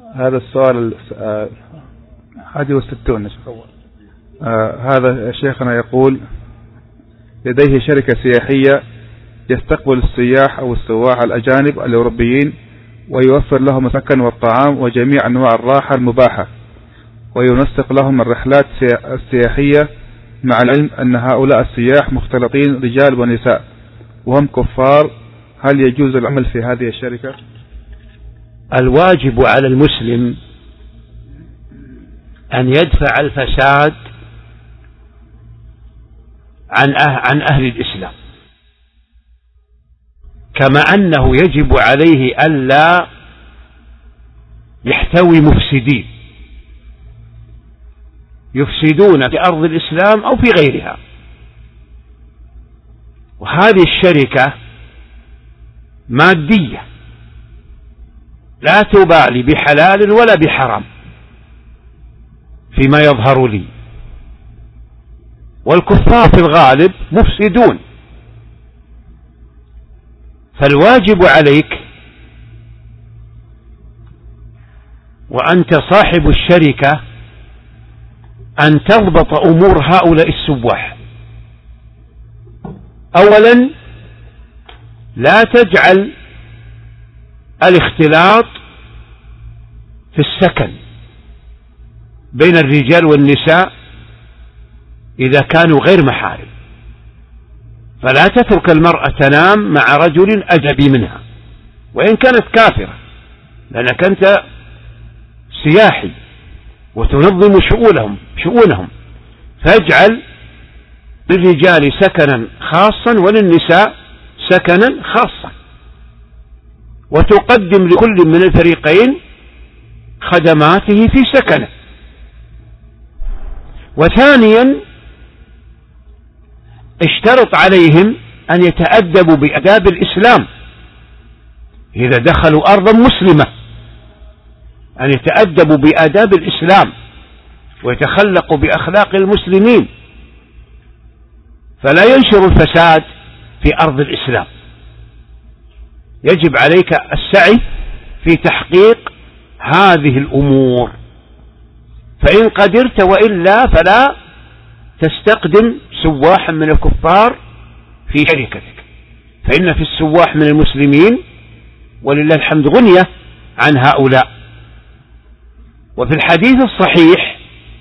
هذا السؤال 61. هذا شيخنا يقول لديه شركة سياحية يستقبل السياح أو السواح الأجانب الأوروبيين ويوفر لهم السكن والطعام وجميع أنواع الراحة المباحة، وينسق لهم الرحلات السياحية، مع العلم أن هؤلاء السياح مختلطين رجال ونساء وهم كفار. هل يجوز العمل في هذه الشركة؟ الواجب على المسلم أن يدفع الفساد عن أهل الإسلام، كما أنه يجب عليه ألا يحتوي مفسدين يفسدون في أرض الإسلام أو في غيرها. وهذه الشركة مادية لا تبالي بحلال ولا بحرام فيما يظهر لي، والكفار في الغالب مفسدون. فالواجب عليك وأنت صاحب الشركة أن تضبط أمور هؤلاء السواح. أولا، لا تجعل الاختلاط في السكن بين الرجال والنساء إذا كانوا غير محارم، فلا تترك المرأة تنام مع رجل أجنبي منها وإن كانت كافرة، لأنك أنت سياحي وتنظم شؤونهم، فاجعل للرجال سكنا خاصا وللنساء سكنا خاصا، وتقدم لكل من الفريقين خدماته في سكنه. وثانيا، اشترط عليهم أن يتأدبوا بآداب الإسلام إذا دخلوا أرضا مسلمة، أن يتأدبوا بآداب الإسلام ويتخلقوا بأخلاق المسلمين، فلا ينشر الفساد في أرض الإسلام. يجب عليك السعي في تحقيق هذه الأمور، فإن قدرت، وإلا فلا تستقدم سواحا من الكفار في شركتك، فإن في السواح من المسلمين ولله الحمد غنية عن هؤلاء. وفي الحديث الصحيح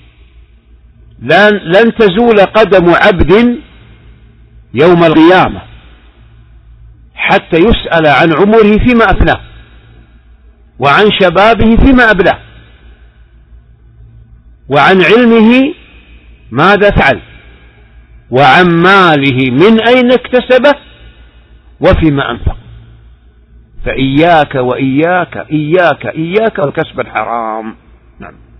لن تزول قدم عبد يوم القيامة حتى يسأل عن عمره فيما أفناه وعن شبابه فيما أبلاه وعن علمه ماذا فعل وعن ماله من أين اكتسبه وفيما أنفق. فإياك وإياك إياك إياك والكسب الحرام. نعم.